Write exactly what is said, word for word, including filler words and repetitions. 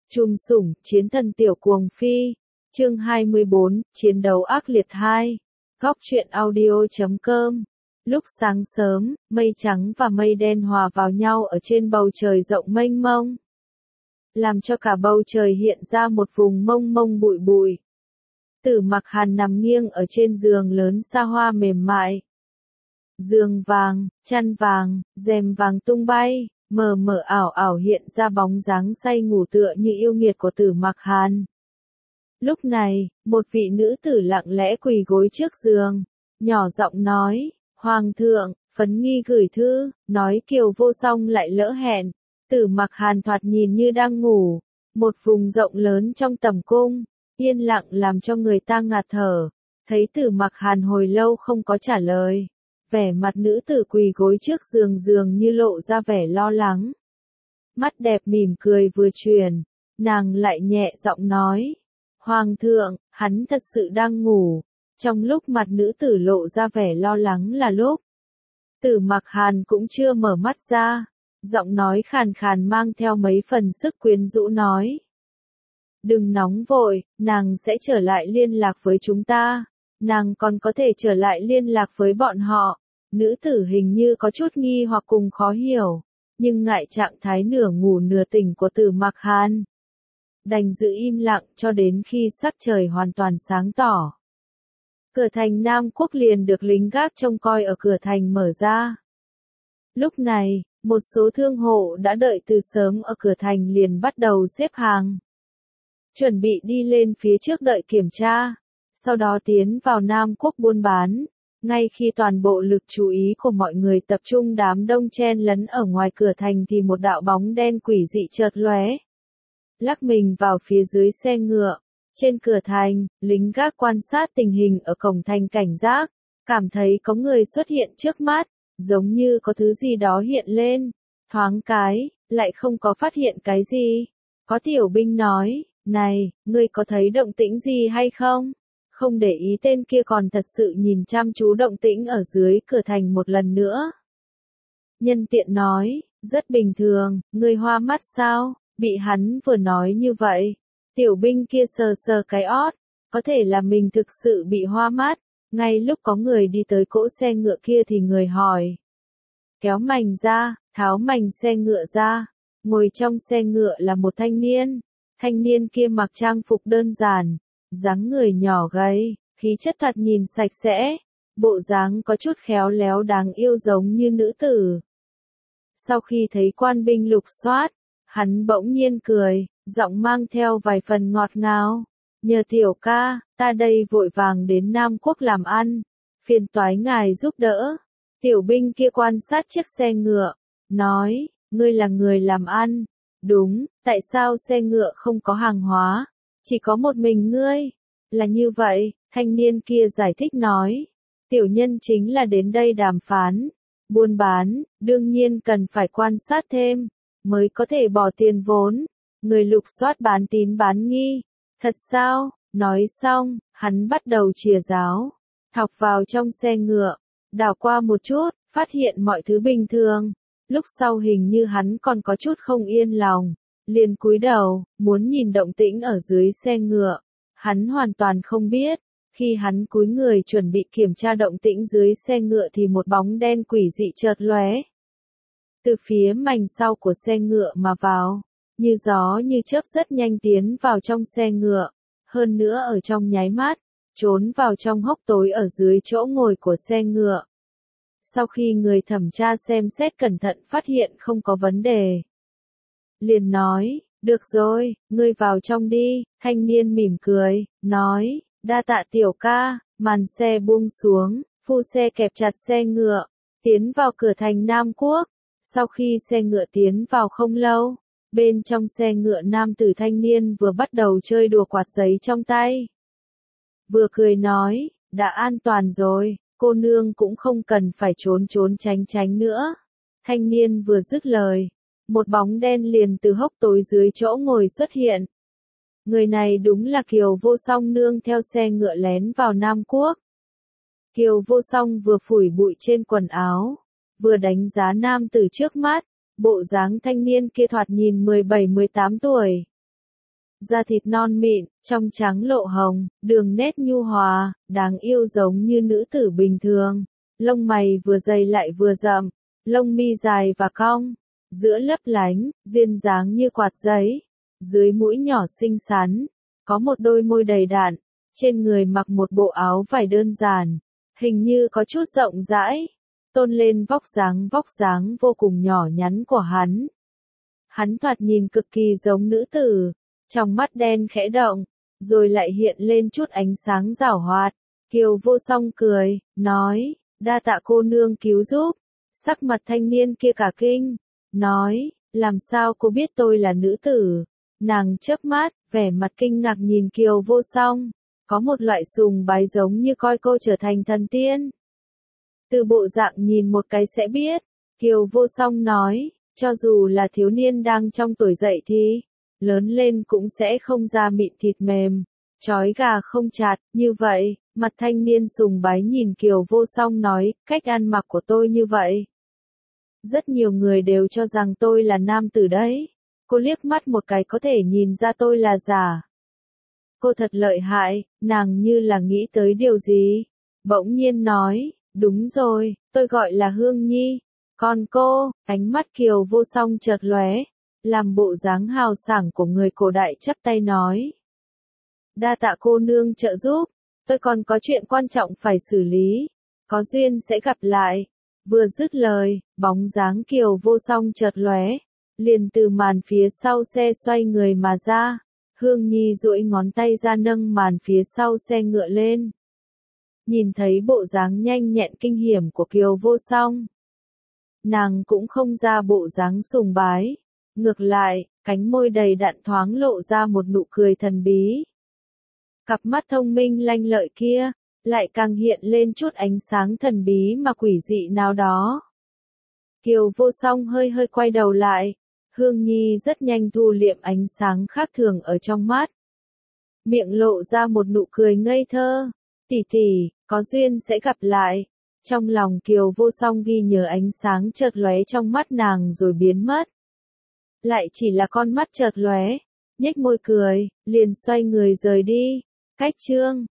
Chung sủng, chiến thần tiểu cuồng phi. Chương hai mươi bốn, chiến đấu ác liệt hai. Góc truyện audio chấm com. Lúc sáng sớm, mây trắng và mây đen hòa vào nhau ở trên bầu trời rộng mênh mông, làm cho cả bầu trời hiện ra một vùng mông mông bụi bụi. Tử Mặc Hàn nằm nghiêng ở trên giường lớn sa hoa mềm mại. Giường vàng, chăn vàng, rèm vàng tung bay, mờ mờ ảo ảo hiện ra bóng dáng say ngủ tựa như yêu nghiệt của Tử Mặc Hàn. Lúc này, một vị nữ tử lặng lẽ quỳ gối trước giường, nhỏ giọng nói, Hoàng thượng, Phấn Nghi gửi thư, nói Kiều Vô Song lại lỡ hẹn. Tử Mặc Hàn thoạt nhìn như đang ngủ, một vùng rộng lớn trong tầm cung, yên lặng làm cho người ta ngạt thở. Thấy Tử Mặc Hàn hồi lâu không có trả lời, vẻ mặt nữ tử quỳ gối trước giường dường như lộ ra vẻ lo lắng. Mắt đẹp mỉm cười vừa chuyển, nàng lại nhẹ giọng nói, Hoàng thượng, hắn thật sự đang ngủ. Trong lúc mặt nữ tử lộ ra vẻ lo lắng là lúc Tử Mặc Hàn cũng chưa mở mắt ra, giọng nói khàn khàn mang theo mấy phần sức quyến rũ nói. Đừng nóng vội, nàng sẽ trở lại liên lạc với chúng ta, nàng còn có thể trở lại liên lạc với bọn họ. Nữ tử hình như có chút nghi hoặc cùng khó hiểu, nhưng ngại trạng thái nửa ngủ nửa tỉnh của Tử Mặc Hàn, đành giữ im lặng cho đến khi sắc trời hoàn toàn sáng tỏ. Cửa thành Nam Quốc liền được lính gác trông coi ở cửa thành mở ra. Lúc này, một số thương hộ đã đợi từ sớm ở cửa thành liền bắt đầu xếp hàng, chuẩn bị đi lên phía trước đợi kiểm tra, sau đó tiến vào Nam Quốc buôn bán. Ngay khi toàn bộ lực chú ý của mọi người tập trung đám đông chen lấn ở ngoài cửa thành thì một đạo bóng đen quỷ dị chợt lóe, lắc mình vào phía dưới xe ngựa. Trên cửa thành, lính gác quan sát tình hình ở cổng thành cảnh giác, cảm thấy có người xuất hiện trước mắt, giống như có thứ gì đó hiện lên. Thoáng cái, lại không có phát hiện cái gì. Có tiểu binh nói, này, ngươi có thấy động tĩnh gì hay không? Không để ý tên kia còn thật sự nhìn chăm chú động tĩnh ở dưới cửa thành một lần nữa. Nhân tiện nói, rất bình thường, ngươi hoa mắt sao? Bị hắn vừa nói như vậy, tiểu binh kia sờ sờ cái ót, có thể là mình thực sự bị hoa mắt. Ngay lúc có người đi tới cỗ xe ngựa kia thì người hỏi. Kéo mành ra, tháo mành xe ngựa ra, ngồi trong xe ngựa là một thanh niên. Thanh niên kia mặc trang phục đơn giản, dáng người nhỏ gầy, khí chất thoạt nhìn sạch sẽ, bộ dáng có chút khéo léo đáng yêu giống như nữ tử. Sau khi thấy quan binh lục soát, hắn bỗng nhiên cười, giọng mang theo vài phần ngọt ngào. Nhờ tiểu ca, ta đây vội vàng đến Nam Quốc làm ăn, phiền toái ngài giúp đỡ. Tiểu binh kia quan sát chiếc xe ngựa, nói, ngươi là người làm ăn. Đúng, tại sao xe ngựa không có hàng hóa, chỉ có một mình ngươi? Là như vậy, thanh niên kia giải thích nói. Tiểu nhân chính là đến đây đàm phán, buôn bán, đương nhiên cần phải quan sát thêm, mới có thể bỏ tiền vốn. Người lục soát bán tín bán nghi. Thật sao? Nói xong, hắn bắt đầu chìa giáo, thọc vào trong xe ngựa, đảo qua một chút, phát hiện mọi thứ bình thường. Lúc sau hình như hắn còn có chút không yên lòng, liền cúi đầu, muốn nhìn động tĩnh ở dưới xe ngựa. Hắn hoàn toàn không biết, khi hắn cúi người chuẩn bị kiểm tra động tĩnh dưới xe ngựa thì một bóng đen quỷ dị chợt lóe từ phía mành sau của xe ngựa mà vào, như gió như chớp rất nhanh tiến vào trong xe ngựa, hơn nữa ở trong nháy mắt, trốn vào trong hốc tối ở dưới chỗ ngồi của xe ngựa. Sau khi người thẩm tra xem xét cẩn thận phát hiện không có vấn đề, liền nói, được rồi, ngươi vào trong đi. Thanh niên mỉm cười, nói, đa tạ tiểu ca. Màn xe buông xuống, phu xe kẹp chặt xe ngựa, tiến vào cửa thành Nam Quốc. Sau khi xe ngựa tiến vào không lâu, bên trong xe ngựa nam tử thanh niên vừa bắt đầu chơi đùa quạt giấy trong tay, vừa cười nói, đã an toàn rồi, cô nương cũng không cần phải trốn trốn tránh tránh nữa. Thanh niên vừa dứt lời, một bóng đen liền từ hốc tối dưới chỗ ngồi xuất hiện. Người này đúng là Kiều Vô Song nương theo xe ngựa lén vào Nam Quốc. Kiều Vô Song vừa phủi bụi trên quần áo, vừa đánh giá nam tử trước mắt, bộ dáng thanh niên kia thoạt nhìn mười bảy mười tám tuổi. da thịt non mịn, trong trắng lộ hồng, đường nét nhu hòa, đáng yêu giống như nữ tử bình thường. Lông mày vừa dày lại vừa rậm, lông mi dài và cong, giữa lấp lánh, duyên dáng như quạt giấy, dưới mũi nhỏ xinh xắn, có một đôi môi đầy đặn, trên người mặc một bộ áo vải đơn giản, hình như có chút rộng rãi, tôn lên vóc dáng vóc dáng vô cùng nhỏ nhắn của hắn. Hắn thoạt nhìn cực kỳ giống nữ tử, trong mắt đen khẽ động, rồi lại hiện lên chút ánh sáng giảo hoạt. Kiều Vô Song cười, nói, đa tạ cô nương cứu giúp. Sắc mặt thanh niên kia cả kinh, nói, làm sao cô biết tôi là nữ tử? Nàng chớp mắt, vẻ mặt kinh ngạc nhìn Kiều Vô Song, có một loại sùng bái giống như coi cô trở thành thần tiên. Từ bộ dạng nhìn một cái sẽ biết, Kiều Vô Song nói, cho dù là thiếu niên đang trong tuổi dậy thì, lớn lên cũng sẽ không da mịn thịt mềm, chói gà không chặt, như vậy, mặt thanh niên sùng bái nhìn Kiều Vô Song nói, cách ăn mặc của tôi như vậy. Rất nhiều người đều cho rằng tôi là nam tử đấy, cô liếc mắt một cái có thể nhìn ra tôi là giả. Cô thật lợi hại, nàng như là nghĩ tới điều gì, bỗng nhiên nói, đúng rồi, tôi gọi là Hương Nhi. Còn cô, ánh mắt Kiều Vô Song chợt lóe, làm bộ dáng hào sảng của người cổ đại chắp tay nói. Đa tạ cô nương trợ giúp, tôi còn có chuyện quan trọng phải xử lý, có duyên sẽ gặp lại. Vừa dứt lời, bóng dáng Kiều Vô Song chợt lóe, liền từ màn phía sau xe xoay người mà ra. Hương Nhi duỗi ngón tay ra nâng màn phía sau xe ngựa lên. Nhìn thấy bộ dáng nhanh nhẹn kinh hiểm của Kiều Vô Song, nàng cũng không ra bộ dáng sùng bái, ngược lại, cánh môi đầy đặn thoáng lộ ra một nụ cười thần bí. Cặp mắt thông minh lanh lợi kia, lại càng hiện lên chút ánh sáng thần bí mà quỷ dị nào đó. Kiều Vô Song hơi hơi quay đầu lại, Hương Nhi rất nhanh thu liệm ánh sáng khác thường ở trong mắt. Miệng lộ ra một nụ cười ngây thơ, tỷ tỷ, có duyên sẽ gặp lại. Trong lòng Kiều Vô Song ghi nhớ ánh sáng chợt lóe trong mắt nàng rồi biến mất. Lại chỉ là con mắt chợt lóe, nhếch môi cười, liền xoay người rời đi. Cách chương